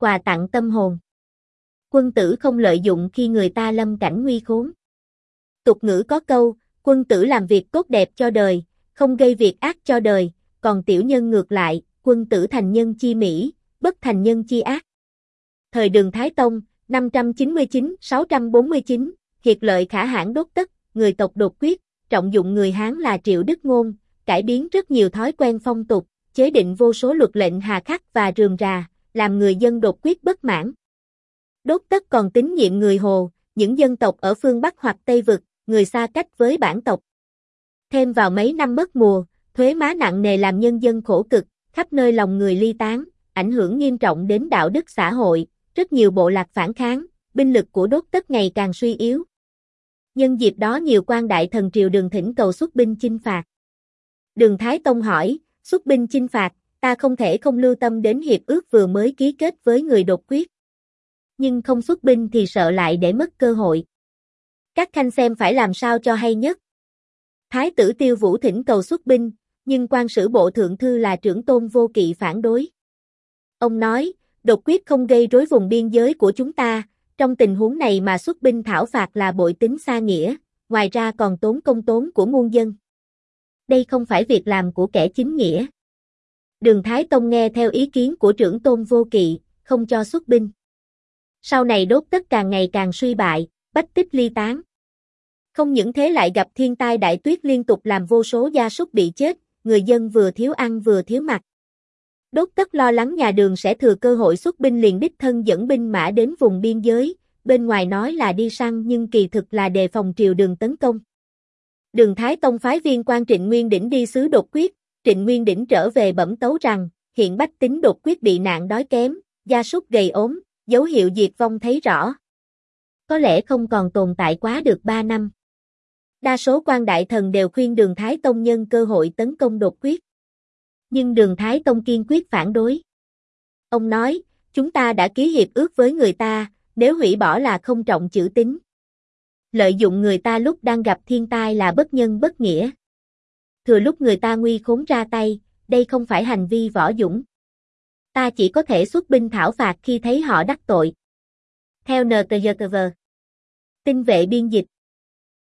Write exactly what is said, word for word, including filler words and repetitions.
quà tặng tâm hồn. Quân tử không lợi dụng khi người ta lâm cảnh nguy khốn. Tục ngữ có câu, quân tử làm việc tốt đẹp cho đời, không gây việc ác cho đời, còn tiểu nhân ngược lại, quân tử thành nhân chi mỹ, bất thành nhân chi ác. Thời Đường Thái Tông, năm trăm chín mươi chín đến sáu trăm bốn mươi chín, Hiệt Lợi Khả Hãn đốt tất, người tộc đột quyết, trọng dụng người Hán là Triệu Đức Ngôn, cải biến rất nhiều thói quen phong tục, chế định vô số luật lệnh hà khắc và rườm rà, làm người dân đột quyết bất mãn. Đốt tất còn tín nhiệm người Hồ, những dân tộc ở phương Bắc hoặc Tây Vực, người xa cách với bản tộc. Thêm vào mấy năm mất mùa, thuế má nặng nề làm nhân dân khổ cực, khắp nơi lòng người ly tán, ảnh hưởng nghiêm trọng đến đạo đức xã hội, rất nhiều bộ lạc phản kháng, binh lực của Đốt tất ngày càng suy yếu. Nhân dịp đó nhiều quan đại thần triều Đường thỉnh cầu xuất binh chinh phạt. Đường Thái Tông hỏi, xuất binh chinh phạt, ta không thể không lưu tâm đến hiệp ước vừa mới ký kết với người đột quyết. Nhưng không xuất binh thì sợ lại để mất cơ hội. Các khanh xem phải làm sao cho hay nhất. Thái tử Tiêu Vũ thỉnh cầu xuất binh, nhưng quan sử bộ thượng thư là Trưởng Tôn Vô Kỵ phản đối. Ông nói, đột quyết không gây rối vùng biên giới của chúng ta, trong tình huống này mà xuất binh thảo phạt là bội tính xa nghĩa, ngoài ra còn tốn công tốn của muôn dân. Đây không phải việc làm của kẻ chính nghĩa. Đường Thái Tông nghe theo ý kiến của Trưởng Tôn Vô Kỵ, không cho xuất binh. Sau này Đốt tất càng ngày càng suy bại, bách tích ly tán. Không những thế lại gặp thiên tai đại tuyết liên tục làm vô số gia súc bị chết, người dân vừa thiếu ăn vừa thiếu mặc. Đốt tất lo lắng nhà Đường sẽ thừa cơ hội xuất binh liền đích thân dẫn binh mã đến vùng biên giới, bên ngoài nói là đi săn nhưng kỳ thực là đề phòng triều Đường tấn công. Đường Thái Tông phái viên quan Trịnh Nguyên Đỉnh đi sứ đột quyết, Trịnh Nguyên Đỉnh trở về bẩm tấu rằng, hiện bách tính đột quyết bị nạn đói kém, gia súc gầy ốm, dấu hiệu diệt vong thấy rõ. Có lẽ không còn tồn tại quá được ba năm. Đa số quan đại thần đều khuyên Đường Thái Tông nhân cơ hội tấn công đột quyết. Nhưng Đường Thái Tông kiên quyết phản đối. Ông nói, chúng ta đã ký hiệp ước với người ta, nếu hủy bỏ là không trọng chữ tín. Lợi dụng người ta lúc đang gặp thiên tai là bất nhân bất nghĩa. Thừa lúc người ta nguy khốn ra tay, đây không phải hành vi võ dũng. Ta chỉ có thể xuất binh thảo phạt khi thấy họ đắc tội. Theo en tê giê tê vê. Tinh vệ biên dịch.